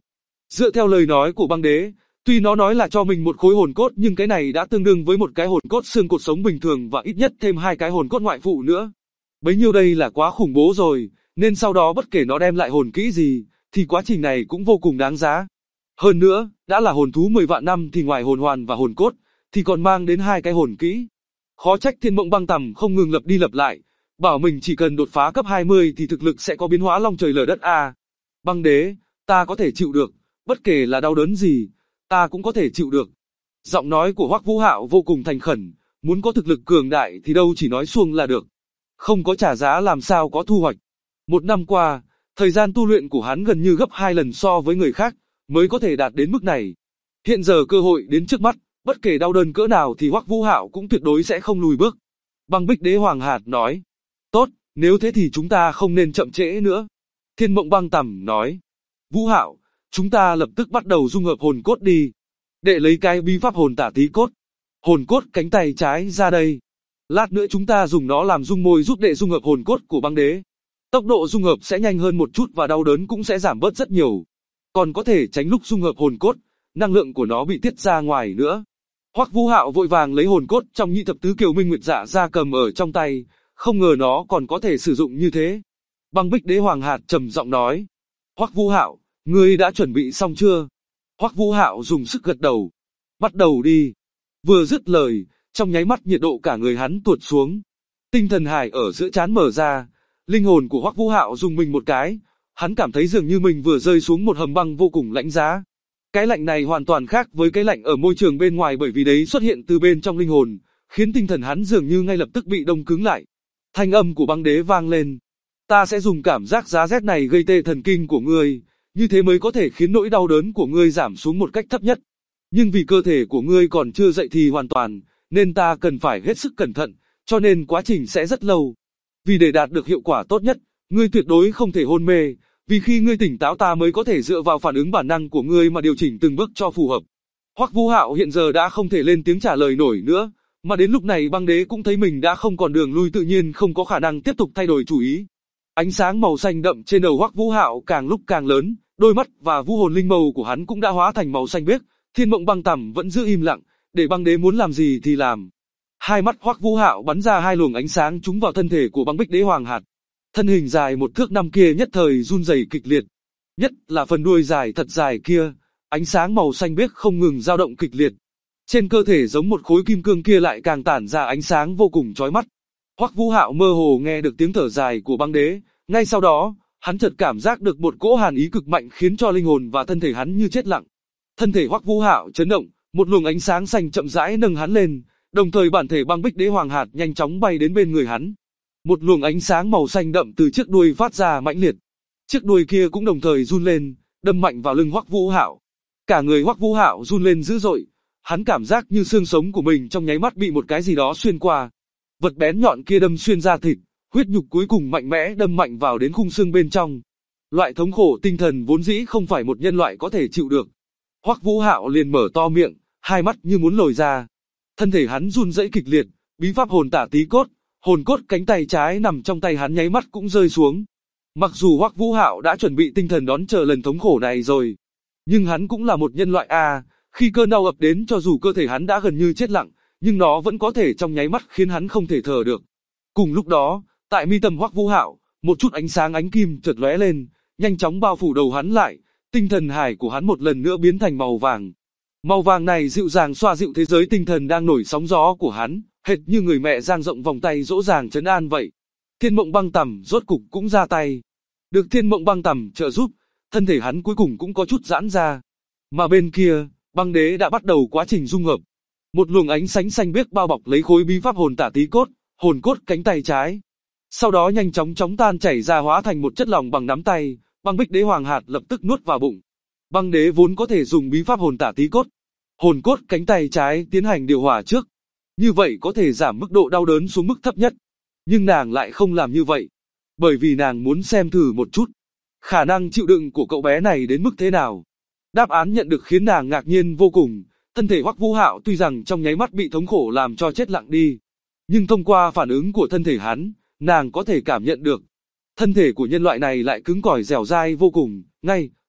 Dựa theo lời nói của băng đế, tuy nó nói là cho mình một khối hồn cốt nhưng cái này đã tương đương với một cái hồn cốt xương cột sống bình thường và ít nhất thêm 2 cái hồn cốt ngoại phụ nữa. Bấy nhiêu đây là quá khủng bố rồi, nên sau đó bất kể nó đem lại hồn kỹ gì, thì quá trình này cũng vô cùng đáng giá. Hơn nữa, đã là hồn thú 10 vạn năm thì ngoài hồn hoàn và hồn cốt, thì còn mang đến 2 cái hồn kỹ. Khó trách Thiên Mộng Băng Tầm không ngừng lập đi lập lại, bảo mình chỉ cần đột phá cấp 20 thì thực lực sẽ có biến hóa long trời lở đất a. Băng đế, ta có thể chịu được, bất kể là đau đớn gì, ta cũng có thể chịu được. Giọng nói của Hoắc Vũ Hạo vô cùng thành khẩn, muốn có thực lực cường đại thì đâu chỉ nói suông là được. Không có trả giá làm sao có thu hoạch. Một năm qua, thời gian tu luyện của hắn gần như gấp 2 lần so với người khác, mới có thể đạt đến mức này. Hiện giờ cơ hội đến trước mắt, bất kể đau đớn cỡ nào thì Hoắc Vũ Hạo cũng tuyệt đối sẽ không lùi bước. Băng Bích Đế Hoàng Hạt nói, tốt, nếu thế thì chúng ta không nên chậm trễ nữa. Thiên Mộng Băng Tầm nói, Vũ Hạo, chúng ta lập tức bắt đầu dung hợp hồn cốt đi. Đệ lấy cái bí pháp hồn tả tí cốt. Hồn cốt cánh tay trái ra đây. Lát nữa chúng ta dùng nó làm dung môi giúp đệ dung hợp hồn cốt của băng đế. Tốc độ dung hợp sẽ nhanh hơn một chút và đau đớn cũng sẽ giảm bớt rất nhiều. Còn có thể tránh lúc dung hợp hồn cốt, năng lượng của nó bị tiết ra ngoài nữa. Hoắc Vũ Hạo vội vàng lấy hồn cốt trong nhị thập tứ kiều minh nguyệt dạ ra cầm ở trong tay, không ngờ nó còn có thể sử dụng như thế. Băng Bích Đế Hoàng Hạt trầm giọng nói, Hoắc Vũ Hạo, ngươi đã chuẩn bị xong chưa? Hoắc Vũ Hạo dùng sức gật đầu. Bắt đầu đi. Vừa dứt lời, trong nháy mắt nhiệt độ cả người hắn tuột xuống. Tinh thần hải ở giữa trán mở ra, linh hồn của Hoắc Vũ Hạo rung mình một cái, hắn cảm thấy dường như mình vừa rơi xuống một hầm băng vô cùng lạnh giá. Cái lạnh này hoàn toàn khác với cái lạnh ở môi trường bên ngoài bởi vì đấy xuất hiện từ bên trong linh hồn, khiến tinh thần hắn dường như ngay lập tức bị đông cứng lại. Thanh âm của băng đế vang lên. Ta sẽ dùng cảm giác giá rét này gây tê thần kinh của ngươi, như thế mới có thể khiến nỗi đau đớn của ngươi giảm xuống một cách thấp nhất. Nhưng vì cơ thể của ngươi còn chưa dậy thì hoàn toàn, nên ta cần phải hết sức cẩn thận, cho nên quá trình sẽ rất lâu. Vì để đạt được hiệu quả tốt nhất, ngươi tuyệt đối không thể hôn mê, vì khi ngươi tỉnh táo ta mới có thể dựa vào phản ứng bản năng của ngươi mà điều chỉnh từng bước cho phù hợp. Hoắc Vũ Hạo hiện giờ đã không thể lên tiếng trả lời nổi nữa, mà đến lúc này băng đế cũng thấy mình đã không còn đường lui tự nhiên không có khả năng tiếp tục thay đổi chủ ý. Ánh sáng màu xanh đậm trên đầu Hoắc Vũ Hạo càng lúc càng lớn, đôi mắt và vũ hồn linh mâu của hắn cũng đã hóa thành màu xanh biếc. Thiên Mộng Băng Tầm vẫn giữ im lặng, để băng đế muốn làm gì thì làm. Hai mắt Hoắc Vũ Hạo bắn ra 2 luồng ánh sáng trúng vào thân thể của Băng Bích Đế Hoàng Hạt. Thân hình dài 1 thước 5 kia nhất thời run rẩy kịch liệt, nhất là phần đuôi dài thật dài kia, ánh sáng màu xanh biếc không ngừng dao động kịch liệt. Trên cơ thể giống một khối kim cương kia lại càng tản ra ánh sáng vô cùng chói mắt. Hoắc Vũ Hạo mơ hồ nghe được tiếng thở dài của băng đế, ngay sau đó, hắn chợt cảm giác được một cỗ hàn ý cực mạnh khiến cho linh hồn và thân thể hắn như chết lặng. Thân thể Hoắc Vũ Hạo chấn động, một luồng ánh sáng xanh chậm rãi nâng hắn lên, đồng thời bản thể Băng Bích Đế Hoàng Hạt nhanh chóng bay đến bên người hắn. Một luồng ánh sáng màu xanh đậm từ chiếc đuôi phát ra mãnh liệt. Chiếc đuôi kia cũng đồng thời run lên, đâm mạnh vào lưng Hoắc Vũ Hạo. Cả người Hoắc Vũ Hạo run lên dữ dội, hắn cảm giác như xương sống của mình trong nháy mắt bị một cái gì đó xuyên qua. Vật bén nhọn kia đâm xuyên ra thịt, huyết nhục cuối cùng mạnh mẽ đâm mạnh vào đến khung xương bên trong. Loại thống khổ tinh thần vốn dĩ không phải một nhân loại có thể chịu được. Hoắc Vũ Hạo liền mở to miệng, hai mắt như muốn lồi ra. Thân thể hắn run rẩy kịch liệt, bí pháp hồn tả tí cốt, hồn cốt cánh tay trái nằm trong tay hắn nháy mắt cũng rơi xuống. Mặc dù Hoắc Vũ Hạo đã chuẩn bị tinh thần đón chờ lần thống khổ này rồi, nhưng hắn cũng là một nhân loại a, khi cơn đau ập đến cho dù cơ thể hắn đã gần như chết lặng, nhưng nó vẫn có thể trong nháy mắt khiến hắn không thể thở được. Cùng lúc đó, tại mi tâm Hoắc Vũ Hạo, một chút ánh sáng ánh kim chợt lóe lên, nhanh chóng bao phủ đầu hắn lại, tinh thần hải của hắn một lần nữa biến thành màu vàng. Màu vàng này dịu dàng xoa dịu thế giới tinh thần đang nổi sóng gió của hắn, hệt như người mẹ dang rộng vòng tay dỗ dàng trấn an vậy. Thiên Mộng Băng Tầm rốt cục cũng ra tay. Được Thiên Mộng Băng Tầm trợ giúp, thân thể hắn cuối cùng cũng có chút giãn ra. Mà bên kia, băng đế đã bắt đầu quá trình dung hợp. Một luồng ánh sáng xanh biếc bao bọc lấy khối bí pháp hồn tả tí cốt, hồn cốt cánh tay trái. Sau đó nhanh chóng tan chảy ra hóa thành một chất lỏng bằng nắm tay, Băng Bích Đế Hoàng Hạt lập tức nuốt vào bụng. Băng đế vốn có thể dùng bí pháp hồn tả tí cốt, hồn cốt cánh tay trái tiến hành điều hòa trước. Như vậy có thể giảm mức độ đau đớn xuống mức thấp nhất. Nhưng nàng lại không làm như vậy. Bởi vì nàng muốn xem thử một chút. Khả năng chịu đựng của cậu bé này đến mức thế nào. Đáp án nhận được khiến nàng ngạc nhiên vô cùng. Thân thể Hoắc Vũ Hạo tuy rằng trong nháy mắt bị thống khổ làm cho chết lặng đi. Nhưng thông qua phản ứng của thân thể hắn, nàng có thể cảm nhận được. Thân thể của nhân loại này lại cứng cỏi dẻo dai vô cùng. Ngay,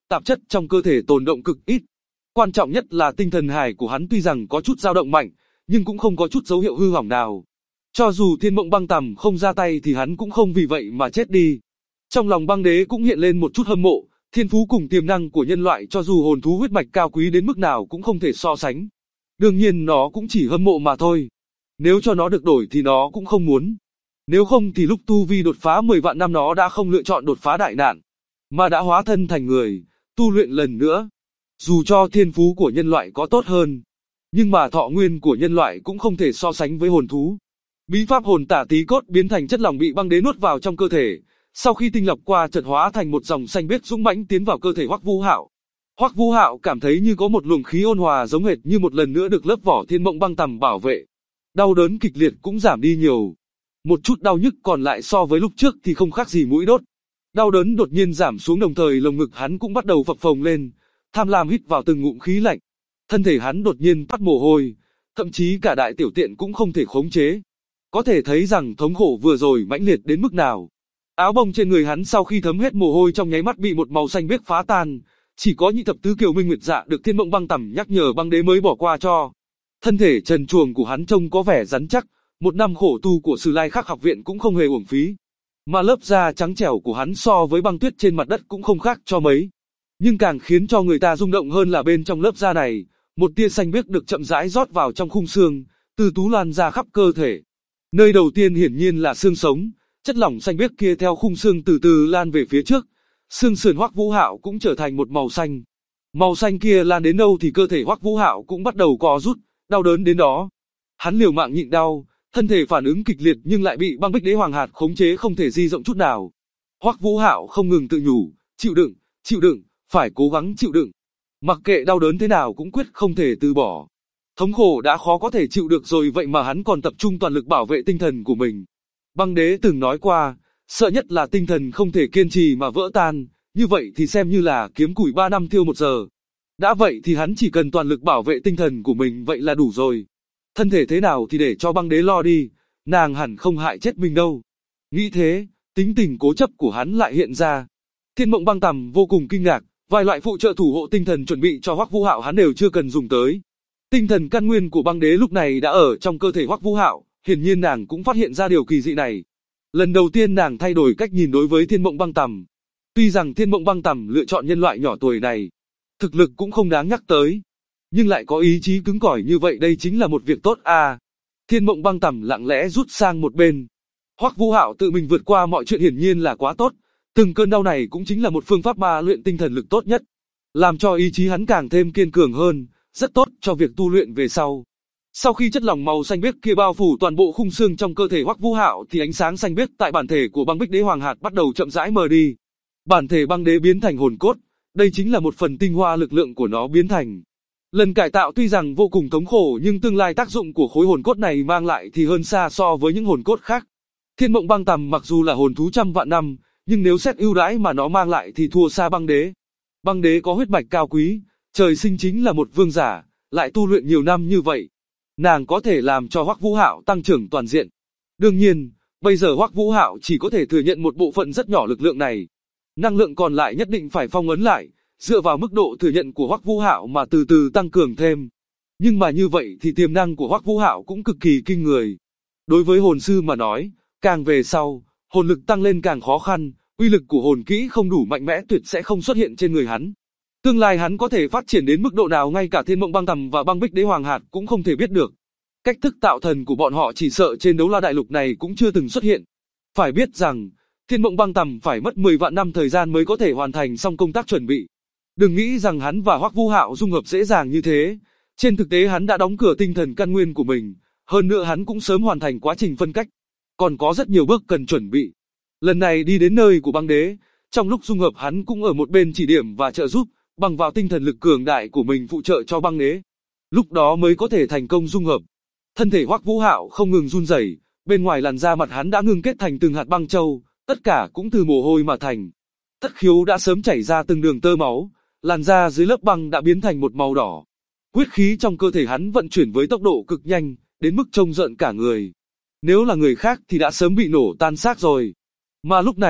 tạp chất trong cơ thể tồn động cực ít. Quan trọng nhất là tinh thần hải của hắn tuy rằng có chút dao động mạnh, nhưng cũng không có chút dấu hiệu hư hỏng nào. Cho dù Thiên Mộng Băng Tằm không ra tay thì hắn cũng không vì vậy mà chết đi. Trong lòng băng đế cũng hiện lên một chút hâm mộ, thiên phú cùng tiềm năng của nhân loại cho dù hồn thú huyết mạch cao quý đến mức nào cũng không thể so sánh. Đương nhiên nó cũng chỉ hâm mộ mà thôi. Nếu cho nó được đổi thì nó cũng không muốn. Nếu không thì lúc tu vi đột phá 10 vạn năm nó đã không lựa chọn đột phá đại nạn, mà đã hóa thân thành người, tu luyện lần nữa. Dù cho thiên phú của nhân loại có tốt hơn, nhưng mà thọ nguyên của nhân loại cũng không thể so sánh với hồn thú. Bí pháp hồn tả tí cốt biến thành chất lỏng bị băng đế nuốt vào trong cơ thể, sau khi tinh lọc qua chợt hóa thành một dòng xanh biếc dũng mãnh tiến vào cơ thể Hoắc Vũ Hạo. Hoắc Vũ Hạo cảm thấy như có một luồng khí ôn hòa giống hệt như một lần nữa được lớp vỏ Thiên Mộng Băng Tằm bảo vệ. Đau đớn kịch liệt cũng giảm đi nhiều. Một chút đau nhức còn lại so với lúc trước thì không khác gì mũi đốt. Đau đớn đột nhiên giảm xuống đồng thời lồng ngực hắn cũng bắt đầu phập phồng lên, tham lam hít vào từng ngụm khí lạnh. Thân thể hắn đột nhiên toát mồ hôi, thậm chí cả đại tiểu tiện cũng không thể khống chế. Có thể thấy rằng thống khổ vừa rồi mãnh liệt đến mức nào. Áo bông trên người hắn sau khi thấm hết mồ hôi trong nháy mắt bị một màu xanh biếc phá tan, chỉ có nhị thập tứ kiều minh nguyệt dạ được Thiên Mộng Băng Tằm nhắc nhở băng đế mới bỏ qua cho. Thân thể trần truồng của hắn trông có vẻ rắn chắc, một năm khổ tu của Sử Lai Khắc học viện cũng không hề uổng phí. Mà lớp da trắng trẻo của hắn so với băng tuyết trên mặt đất cũng không khác cho mấy. Nhưng càng khiến cho người ta rung động hơn là bên trong lớp da này, một tia xanh biếc được chậm rãi rót vào trong khung xương, từ tú lan ra khắp cơ thể. Nơi đầu tiên hiển nhiên là xương sống, chất lỏng xanh biếc kia theo khung xương từ từ lan về phía trước, xương sườn Hoắc Vũ Hạo cũng trở thành một màu xanh. Màu xanh kia lan đến đâu thì cơ thể Hoắc Vũ Hạo cũng bắt đầu co rút, đau đớn đến đó. Hắn liều mạng nhịn đau, thân thể phản ứng kịch liệt nhưng lại bị băng bích đế hoàng hạt khống chế không thể di động chút nào. Hoắc Vũ Hạo không ngừng tự nhủ, chịu đựng, phải cố gắng chịu đựng. Mặc kệ đau đớn thế nào cũng quyết không thể từ bỏ. Thống khổ đã khó có thể chịu được rồi vậy mà hắn còn tập trung toàn lực bảo vệ tinh thần của mình. Băng đế từng nói qua, sợ nhất là tinh thần không thể kiên trì mà vỡ tan, như vậy thì xem như là kiếm củi 3 năm thiêu 1 giờ. Đã vậy thì hắn chỉ cần toàn lực bảo vệ tinh thần của mình vậy là đủ rồi. Thân thể thế nào thì để cho băng đế lo đi, nàng hẳn không hại chết mình đâu. Nghĩ thế, tính tình cố chấp của hắn lại hiện ra. Thiên Mộng Băng Tằm vô cùng kinh ngạc, vài loại phụ trợ thủ hộ tinh thần chuẩn bị cho Hoắc Vũ Hạo hắn đều chưa cần dùng tới. Tinh thần căn nguyên của băng đế lúc này đã ở trong cơ thể Hoắc Vũ Hạo, hiển nhiên nàng cũng phát hiện ra điều kỳ dị này. Lần đầu tiên nàng thay đổi cách nhìn đối với Thiên Mộng Băng Tằm. Tuy rằng Thiên Mộng Băng Tằm lựa chọn nhân loại nhỏ tuổi này, thực lực cũng không đáng nhắc tới, nhưng lại có ý chí cứng cỏi như vậy đây chính là một việc tốt à. Thiên Mộng Băng Tằm lặng lẽ rút sang một bên. Hoắc Vũ Hạo tự mình vượt qua mọi chuyện hiển nhiên là quá tốt, từng cơn đau này cũng chính là một phương pháp ma luyện tinh thần lực tốt nhất, làm cho ý chí hắn càng thêm kiên cường hơn, rất tốt cho việc tu luyện về sau. Sau khi chất lỏng màu xanh biếc kia bao phủ toàn bộ khung xương trong cơ thể Hoắc Vũ Hạo thì ánh sáng xanh biếc tại bản thể của băng bích đế hoàng hạt bắt đầu chậm rãi mờ đi. Bản thể băng đế biến thành hồn cốt, đây chính là một phần tinh hoa lực lượng của nó biến thành. Lần cải tạo tuy rằng vô cùng thống khổ nhưng tương lai tác dụng của khối hồn cốt này mang lại thì hơn xa so với những hồn cốt khác. Thiên Mộng Băng Tằm mặc dù là hồn thú trăm vạn năm, nhưng nếu xét ưu đãi mà nó mang lại thì thua xa băng đế. Băng đế có huyết mạch cao quý, trời sinh chính là một vương giả, lại tu luyện nhiều năm như vậy. Nàng có thể làm cho Hoắc Vũ Hạo tăng trưởng toàn diện. Đương nhiên, bây giờ Hoắc Vũ Hạo chỉ có thể thừa nhận một bộ phận rất nhỏ lực lượng này. Năng lượng còn lại nhất định phải phong ấn lại, dựa vào mức độ thừa nhận của Hoắc Vũ Hạo mà từ từ tăng cường thêm. Nhưng mà như vậy thì tiềm năng của Hoắc Vũ Hạo cũng cực kỳ kinh người. Đối với hồn sư mà nói, càng về sau, hồn lực tăng lên càng khó khăn, uy lực của hồn kỹ không đủ mạnh mẽ tuyệt sẽ không xuất hiện trên người hắn. Tương lai hắn có thể phát triển đến mức độ nào ngay cả Thiên Mộng Băng Tằm và băng bích đế hoàng hạt cũng không thể biết được. Cách thức tạo thần của bọn họ chỉ sợ trên đấu la đại lục này cũng chưa từng xuất hiện. Phải biết rằng, Thiên Mộng Băng Tằm phải mất 10 vạn năm thời gian mới có thể hoàn thành xong công tác chuẩn bị. Đừng nghĩ rằng hắn và Hoắc Vũ Hạo dung hợp dễ dàng như thế. Trên thực tế hắn đã đóng cửa tinh thần căn nguyên của mình, hơn nữa hắn cũng sớm hoàn thành quá trình phân cách. Còn có rất nhiều bước cần chuẩn bị. Lần này đi đến nơi của băng đế, trong lúc dung hợp hắn cũng ở một bên chỉ điểm và trợ giúp, bằng vào tinh thần lực cường đại của mình phụ trợ cho băng đế. Lúc đó mới có thể thành công dung hợp. Thân thể Hoắc Vũ Hạo không ngừng run rẩy, bên ngoài làn da mặt hắn đã ngưng kết thành từng hạt băng châu, tất cả cũng từ mồ hôi mà thành. Thất khiếu đã sớm chảy ra từng đường tơ máu, làn da dưới lớp băng đã biến thành một màu đỏ. Huyết khí trong cơ thể hắn vận chuyển với tốc độ cực nhanh, đến mức trông rợn cả người. Nếu là người khác thì đã sớm bị nổ tan xác rồi. Mà lúc này,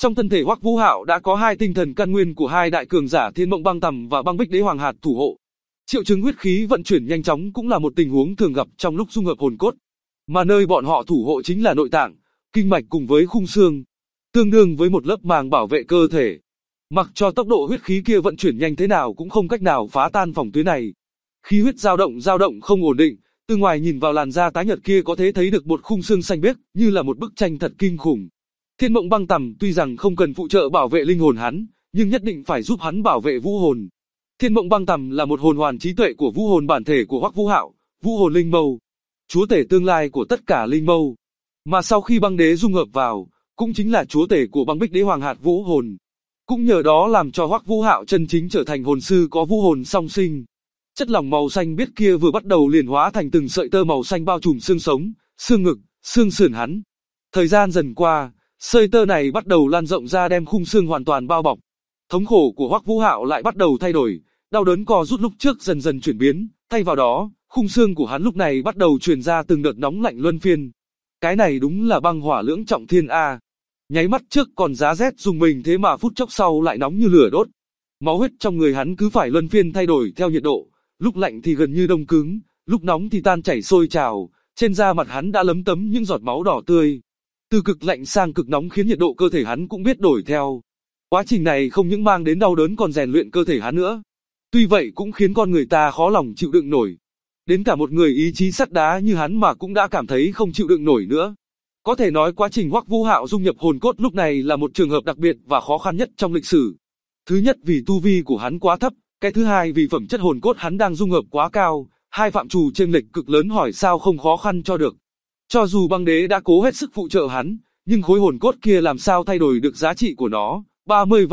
Trong thân thể Hoắc Vũ Hạo đã có hai tinh thần căn nguyên của hai đại cường giả Thiên Mộng Băng Tầm và Băng Bích Đế Hoàng Hạt thủ hộ. Triệu chứng huyết khí vận chuyển nhanh chóng cũng là một tình huống thường gặp trong lúc dung hợp hồn cốt, mà nơi bọn họ thủ hộ chính là nội tạng, kinh mạch cùng với khung xương, tương đương với một lớp màng bảo vệ cơ thể. Mặc cho tốc độ huyết khí kia vận chuyển nhanh thế nào cũng không cách nào phá tan phòng tuyến này. Khí huyết dao động không ổn định, từ ngoài nhìn vào làn da tái nhợt kia có thể thấy được một khung xương xanh biếc, như là một bức tranh thật kinh khủng. Thiên Mộng Băng Tầm tuy rằng không cần phụ trợ bảo vệ linh hồn hắn, nhưng nhất định phải giúp hắn bảo vệ vũ hồn. Thiên Mộng Băng Tầm là một hồn hoàn trí tuệ của vũ hồn bản thể của Hoắc Vũ Hạo, vũ hồn linh mâu, chúa tể tương lai của tất cả linh mâu. Mà sau khi băng đế dung hợp vào, cũng chính là chúa tể của Băng Bích Đế Hoàng Hạt vũ hồn. Cũng nhờ đó làm cho Hoắc Vũ Hạo chân chính trở thành hồn sư có vũ hồn song sinh. Chất lỏng màu xanh biếc kia vừa bắt đầu liền hóa thành từng sợi tơ màu xanh bao trùm xương sống, xương ngực, xương sườn hắn. Thời gian dần qua, sợi tơ này bắt đầu lan rộng ra đem khung xương hoàn toàn bao bọc. Thống khổ của Hoắc Vũ Hạo lại bắt đầu thay đổi, đau đớn co rút lúc trước dần dần chuyển biến, thay vào đó, khung xương của hắn lúc này bắt đầu truyền ra từng đợt nóng lạnh luân phiên. Cái này đúng là băng hỏa lưỡng trọng thiên a. Nháy mắt trước còn giá rét dùng mình thế mà phút chốc sau lại nóng như lửa đốt. Máu huyết trong người hắn cứ phải luân phiên thay đổi theo nhiệt độ, lúc lạnh thì gần như đông cứng, lúc nóng thì tan chảy sôi trào, trên da mặt hắn đã lấm tấm những giọt máu đỏ tươi. Từ cực lạnh sang cực nóng khiến nhiệt độ cơ thể hắn cũng biết đổi theo. Quá trình này không những mang đến đau đớn còn rèn luyện cơ thể hắn nữa. Tuy vậy cũng khiến con người ta khó lòng chịu đựng nổi. Đến cả một người ý chí sắt đá như hắn mà cũng đã cảm thấy không chịu đựng nổi nữa. Có thể nói quá trình Hoắc Vũ Hạo dung nhập hồn cốt lúc này là một trường hợp đặc biệt và khó khăn nhất trong lịch sử. Thứ nhất vì tu vi của hắn quá thấp, cái thứ hai vì phẩm chất hồn cốt hắn đang dung hợp quá cao, hai phạm trù chênh lệch cực lớn hỏi sao không khó khăn cho được. Cho dù băng đế đã cố hết sức phụ trợ hắn, nhưng khối hồn cốt kia làm sao thay đổi được giá trị của nó, 30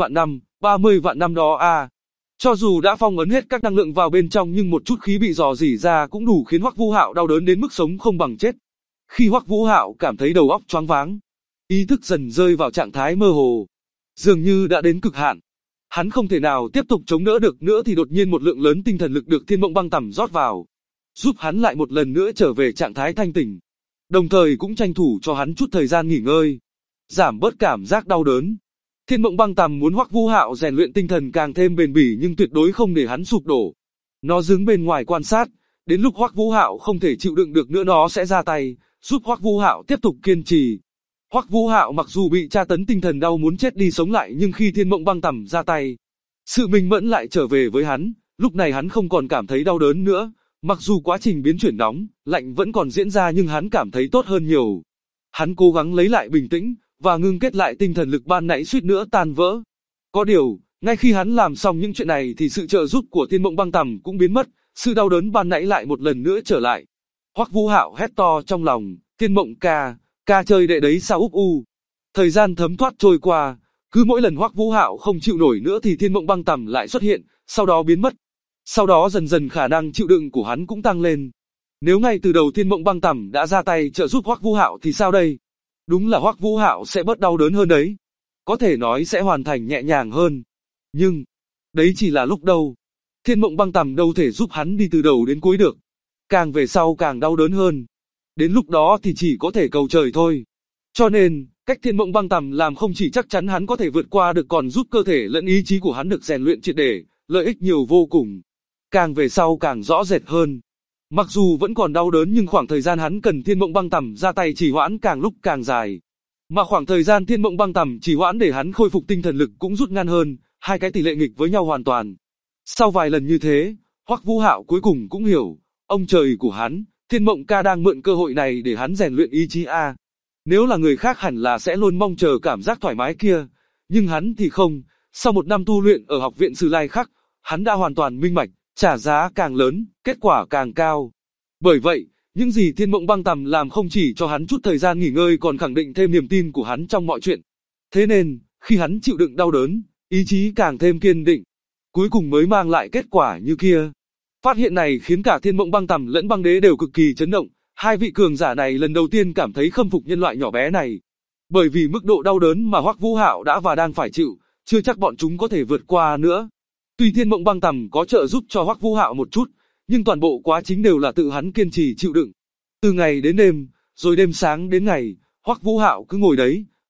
vạn năm đó a. Cho dù đã phong ấn hết các năng lượng vào bên trong nhưng một chút khí bị rò rỉ ra cũng đủ khiến Hoắc Vũ Hạo đau đớn đến mức sống không bằng chết. Khi Hoắc Vũ Hạo cảm thấy đầu óc choáng váng, ý thức dần rơi vào trạng thái mơ hồ, dường như đã đến cực hạn. Hắn không thể nào tiếp tục chống đỡ được nữa thì đột nhiên một lượng lớn tinh thần lực được Thiên Mộng Băng Tầm rót vào, giúp hắn lại một lần nữa trở về trạng thái thanh tỉnh. Đồng thời cũng tranh thủ cho hắn chút thời gian nghỉ ngơi, giảm bớt cảm giác đau đớn. Thiên Mộng Băng Tầm muốn Hoắc Vũ Hạo rèn luyện tinh thần càng thêm bền bỉ nhưng tuyệt đối không để hắn sụp đổ. Nó đứng bên ngoài quan sát, đến lúc Hoắc Vũ Hạo không thể chịu đựng được nữa nó sẽ ra tay, giúp Hoắc Vũ Hạo tiếp tục kiên trì. Hoắc Vũ Hạo mặc dù bị tra tấn tinh thần đau muốn chết đi sống lại nhưng khi Thiên Mộng Băng Tầm ra tay, sự minh mẫn lại trở về với hắn, lúc này hắn không còn cảm thấy đau đớn nữa, mặc dù quá trình biến chuyển nóng, lạnh vẫn còn diễn ra nhưng hắn cảm thấy tốt hơn nhiều. Hắn cố gắng lấy lại bình tĩnh, và ngưng kết lại tinh thần lực ban nãy suýt nữa tan vỡ. Có điều, ngay khi hắn làm xong những chuyện này thì sự trợ giúp của Thiên Mộng Băng Tầm cũng biến mất, sự đau đớn ban nãy lại một lần nữa trở lại. Hoắc Vũ Hạo hét to trong lòng, Thiên Mộng ca chơi đệ đấy sao úp u. Thời gian thấm thoát trôi qua, cứ mỗi lần Hoắc Vũ Hạo không chịu nổi nữa thì Thiên Mộng Băng Tầm lại xuất hiện, sau đó biến mất. Sau đó dần dần khả năng chịu đựng của hắn cũng tăng lên. Nếu ngay từ đầu Thiên Mộng Băng Tầm đã ra tay trợ giúp Hoắc Vũ Hạo thì sao đây? Đúng là Hoắc Vũ Hạo sẽ bớt đau đớn hơn đấy. Có thể nói sẽ hoàn thành nhẹ nhàng hơn. Nhưng, đấy chỉ là lúc đầu. Thiên Mộng Băng Tầm đâu thể giúp hắn đi từ đầu đến cuối được. Càng về sau càng đau đớn hơn. Đến lúc đó thì chỉ có thể cầu trời thôi. Cho nên, cách Thiên Mộng Băng Tầm làm không chỉ chắc chắn hắn có thể vượt qua được còn giúp cơ thể lẫn ý chí của hắn được rèn luyện triệt để, lợi ích nhiều vô cùng. Càng về sau càng rõ rệt hơn. Mặc dù vẫn còn đau đớn nhưng khoảng thời gian hắn cần Thiên Mộng Băng Tầm ra tay trì hoãn càng lúc càng dài. Mà khoảng thời gian Thiên Mộng Băng Tầm trì hoãn để hắn khôi phục tinh thần lực cũng rút ngắn hơn, hai cái tỷ lệ nghịch với nhau hoàn toàn. Sau vài lần như thế, Hoắc Vũ Hạo cuối cùng cũng hiểu, ông trời của hắn, Thiên Mộng ca đang mượn cơ hội này để hắn rèn luyện ý chí a. Nếu là người khác hẳn là sẽ luôn mong chờ cảm giác thoải mái kia, nhưng hắn thì không, sau một năm tu luyện ở học viện Sử Lai Khắc, hắn đã hoàn toàn minh bạch, trả giá càng lớn, kết quả càng cao. Bởi vậy, những gì Thiên Mộng Băng Tầm làm không chỉ cho hắn chút thời gian nghỉ ngơi còn khẳng định thêm niềm tin của hắn trong mọi chuyện. Thế nên, khi hắn chịu đựng đau đớn, ý chí càng thêm kiên định, cuối cùng mới mang lại kết quả như kia. Phát hiện này khiến cả Thiên Mộng Băng Tầm lẫn Băng Đế đều cực kỳ chấn động, hai vị cường giả này lần đầu tiên cảm thấy khâm phục nhân loại nhỏ bé này. Bởi vì mức độ đau đớn mà Hoắc Vũ Hạo đã và đang phải chịu, chưa chắc bọn chúng có thể vượt qua nữa. Tuy Thiên Mộng Băng Tầm có trợ giúp cho Hoắc Vũ Hạo một chút, nhưng toàn bộ quá trình đều là tự hắn kiên trì chịu đựng. Từ ngày đến đêm, rồi đêm sáng đến ngày, Hoắc Vũ Hạo cứ ngồi đấy,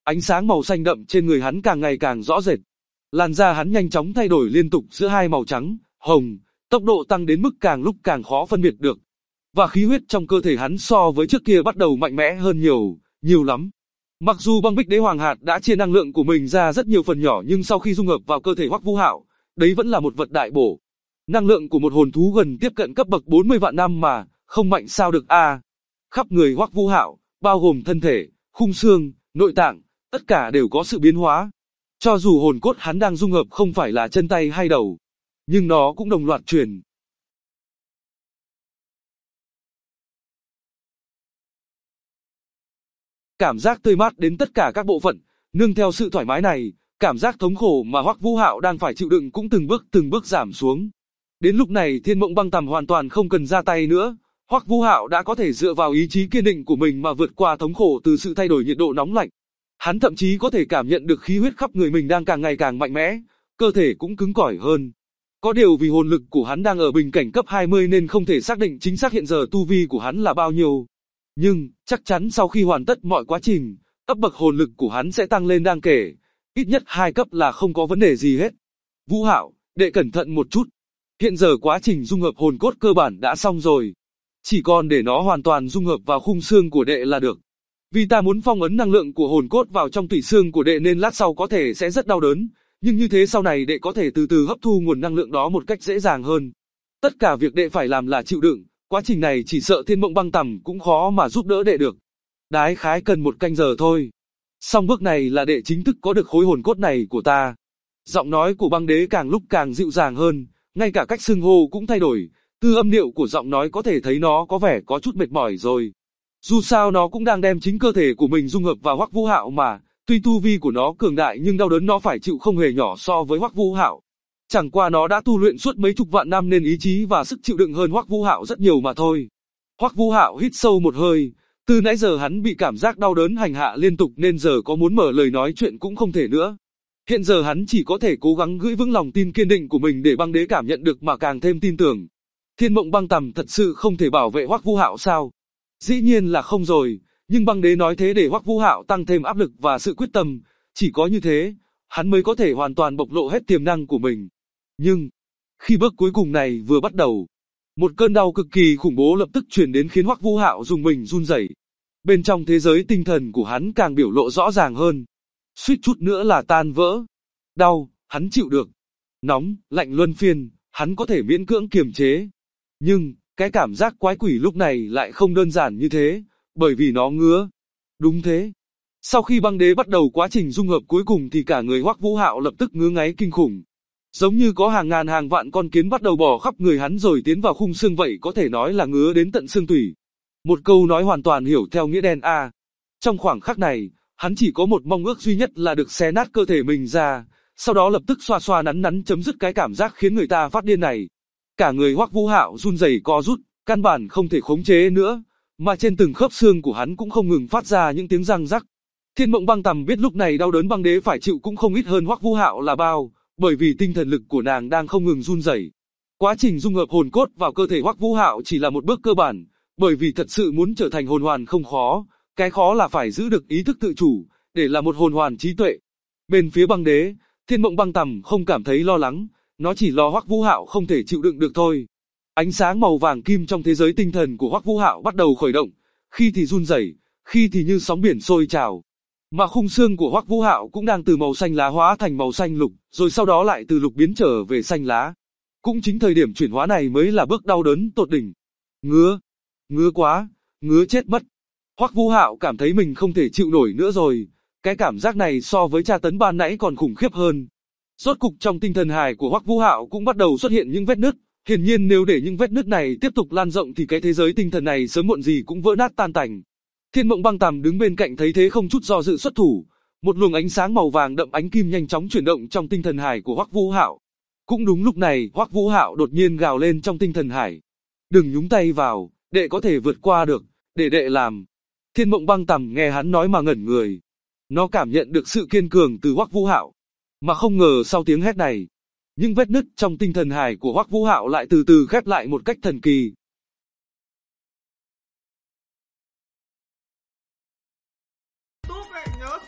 Ánh sáng màu xanh đậm trên người hắn càng ngày càng rõ rệt. Làn da hắn nhanh chóng thay đổi liên tục giữa hai màu trắng, hồng, tốc độ tăng đến mức càng lúc càng khó phân biệt được. Và khí huyết trong cơ thể hắn so với trước kia bắt đầu mạnh mẽ hơn nhiều lắm. Mặc dù băng bích đế hoàng hạt đã chia năng lượng của mình ra rất nhiều phần nhỏ nhưng sau khi dung hợp vào cơ thể Hoắc Vũ Hạo, đấy vẫn là một vật đại bổ. Năng lượng của một hồn thú gần tiếp cận cấp bậc 40 vạn năm mà, không mạnh sao được a. Khắp người Hoắc Vũ Hạo, bao gồm thân thể, khung xương, nội tạng, tất cả đều có sự biến hóa. Cho dù hồn cốt hắn đang dung hợp không phải là chân tay hay đầu, nhưng nó cũng đồng loạt truyền cảm giác tươi mát đến tất cả các bộ phận, nương theo sự thoải mái này, cảm giác thống khổ mà Hoắc Vũ Hạo đang phải chịu đựng cũng từng bước giảm xuống. Đến lúc này Thiên Mộng Băng Tằm hoàn toàn không cần ra tay nữa, Hoắc Vũ Hạo đã có thể dựa vào ý chí kiên định của mình mà vượt qua thống khổ từ sự thay đổi nhiệt độ nóng lạnh. Hắn thậm chí có thể cảm nhận được khí huyết khắp người mình đang càng ngày càng mạnh mẽ, cơ thể cũng cứng cỏi hơn. Có điều vì hồn lực của hắn đang ở bình cảnh cấp 20 nên không thể xác định chính xác hiện giờ tu vi của hắn là bao nhiêu. Nhưng, chắc chắn sau khi hoàn tất mọi quá trình, cấp bậc hồn lực của hắn sẽ tăng lên đáng kể, ít nhất 2 cấp là không có vấn đề gì hết. Vũ Hạo, đệ cẩn thận một chút. Hiện giờ quá trình dung hợp hồn cốt cơ bản đã xong rồi. Chỉ còn để nó hoàn toàn dung hợp vào khung xương của đệ là được. Vì ta muốn phong ấn năng lượng của hồn cốt vào trong tủy xương của đệ nên lát sau có thể sẽ rất đau đớn, nhưng như thế sau này đệ có thể từ từ hấp thu nguồn năng lượng đó một cách dễ dàng hơn. Tất cả việc đệ phải làm là chịu đựng, quá trình này chỉ sợ Thiên Mộng Băng Tằm cũng khó mà giúp đỡ đệ được. Đái khái cần 1 canh giờ thôi. Xong bước này là đệ chính thức có được khối hồn cốt này của ta. Giọng nói của băng đế càng lúc càng dịu dàng hơn, ngay cả cách xưng hô cũng thay đổi, từ âm điệu của giọng nói có thể thấy nó có vẻ có chút mệt mỏi rồi. Dù sao nó cũng đang đem chính cơ thể của mình dung hợp vào Hoắc Vũ Hạo mà, tuy tu vi của nó cường đại nhưng đau đớn nó phải chịu không hề nhỏ so với Hoắc Vũ Hạo. Chẳng qua nó đã tu luyện suốt mấy chục vạn năm nên ý chí và sức chịu đựng hơn Hoắc Vũ Hạo rất nhiều mà thôi. Hoắc Vũ Hạo hít sâu một hơi, từ nãy giờ hắn bị cảm giác đau đớn hành hạ liên tục nên giờ có muốn mở lời nói chuyện cũng không thể nữa. Hiện giờ hắn chỉ có thể cố gắng gửi vững lòng tin kiên định của mình để băng đế cảm nhận được mà càng thêm tin tưởng. Thiên Mộng Băng Tằm thật sự không thể bảo vệ Hoắc Vũ Hạo sao? Dĩ nhiên là không rồi, nhưng băng đế nói thế để Hoắc Vũ Hạo tăng thêm áp lực và sự quyết tâm, chỉ có như thế, hắn mới có thể hoàn toàn bộc lộ hết tiềm năng của mình. Nhưng, khi bước cuối cùng này vừa bắt đầu, một cơn đau cực kỳ khủng bố lập tức truyền đến khiến Hoắc Vũ Hạo dùng mình run rẩy. Bên trong thế giới tinh thần của hắn càng biểu lộ rõ ràng hơn. Suýt chút nữa là tan vỡ. Đau, hắn chịu được. Nóng, lạnh luân phiên, hắn có thể miễn cưỡng kiềm chế. Nhưng, cái cảm giác quái quỷ lúc này lại không đơn giản như thế, bởi vì nó ngứa. Đúng thế. Sau khi băng đế bắt đầu quá trình dung hợp cuối cùng thì cả người Hoắc Vũ Hạo lập tức ngứa ngáy kinh khủng. Giống như có hàng ngàn hàng vạn con kiến bắt đầu bò khắp người hắn rồi tiến vào khung xương vậy, có thể nói là ngứa đến tận xương tủy. Một câu nói hoàn toàn hiểu theo nghĩa đen a. Trong khoảng khắc này, hắn chỉ có một mong ước duy nhất là được xé nát cơ thể mình ra, sau đó lập tức xoa xoa nắn nắn chấm dứt cái cảm giác khiến người ta phát điên này. Cả người Hoắc Vũ Hạo run rẩy co rút, căn bản không thể khống chế nữa, mà trên từng khớp xương của hắn cũng không ngừng phát ra những tiếng răng rắc. Thiên Mộng Băng Tằm biết lúc này đau đớn băng đế phải chịu cũng không ít hơn Hoắc Vũ Hạo là bao, bởi vì tinh thần lực của nàng đang không ngừng run rẩy. Quá trình dung hợp hồn cốt vào cơ thể Hoắc Vũ Hạo chỉ là một bước cơ bản, bởi vì thật sự muốn trở thành hồn hoàn không khó, cái khó là phải giữ được ý thức tự chủ, để là một hồn hoàn trí tuệ. Bên phía băng đế, Thiên Mộng Băng Tằm không cảm thấy lo lắng, nó chỉ lo Hoắc Vũ Hạo không thể chịu đựng được thôi. Ánh sáng màu vàng kim trong thế giới tinh thần của Hoắc Vũ Hạo bắt đầu khởi động, khi thì run rẩy, khi thì như sóng biển sôi trào. Mà khung xương của Hoắc Vũ Hạo cũng đang từ màu xanh lá hóa thành màu xanh lục, rồi sau đó lại từ lục biến trở về xanh lá. Cũng chính thời điểm chuyển hóa này mới là bước đau đớn tột đỉnh. Ngứa quá, ngứa chết mất. Hoắc Vũ Hạo cảm thấy mình không thể chịu nổi nữa rồi, cái cảm giác này so với tra tấn ban nãy còn khủng khiếp hơn. Rốt cục trong tinh thần hài của Hoắc Vũ Hạo cũng bắt đầu xuất hiện những vết nứt, hiển nhiên nếu để những vết nứt này tiếp tục lan rộng thì cái thế giới tinh thần này sớm muộn gì cũng vỡ nát tan tành. Thiên Mộng Băng Tằm đứng bên cạnh thấy thế không chút do dự xuất thủ, một luồng ánh sáng màu vàng đậm ánh kim nhanh chóng chuyển động trong tinh thần hải của Hoắc Vũ Hạo. Cũng đúng lúc này, Hoắc Vũ Hạo đột nhiên gào lên trong tinh thần hải: "Đừng nhúng tay vào, đệ có thể vượt qua được, để đệ làm." Thiên Mộng Băng Tằm nghe hắn nói mà ngẩn người. Nó cảm nhận được sự kiên cường từ Hoắc Vũ Hạo, mà không ngờ sau tiếng hét này, những vết nứt trong tinh thần hải của Hoắc Vũ Hạo lại từ từ khép lại một cách thần kỳ. Túp này, nhớ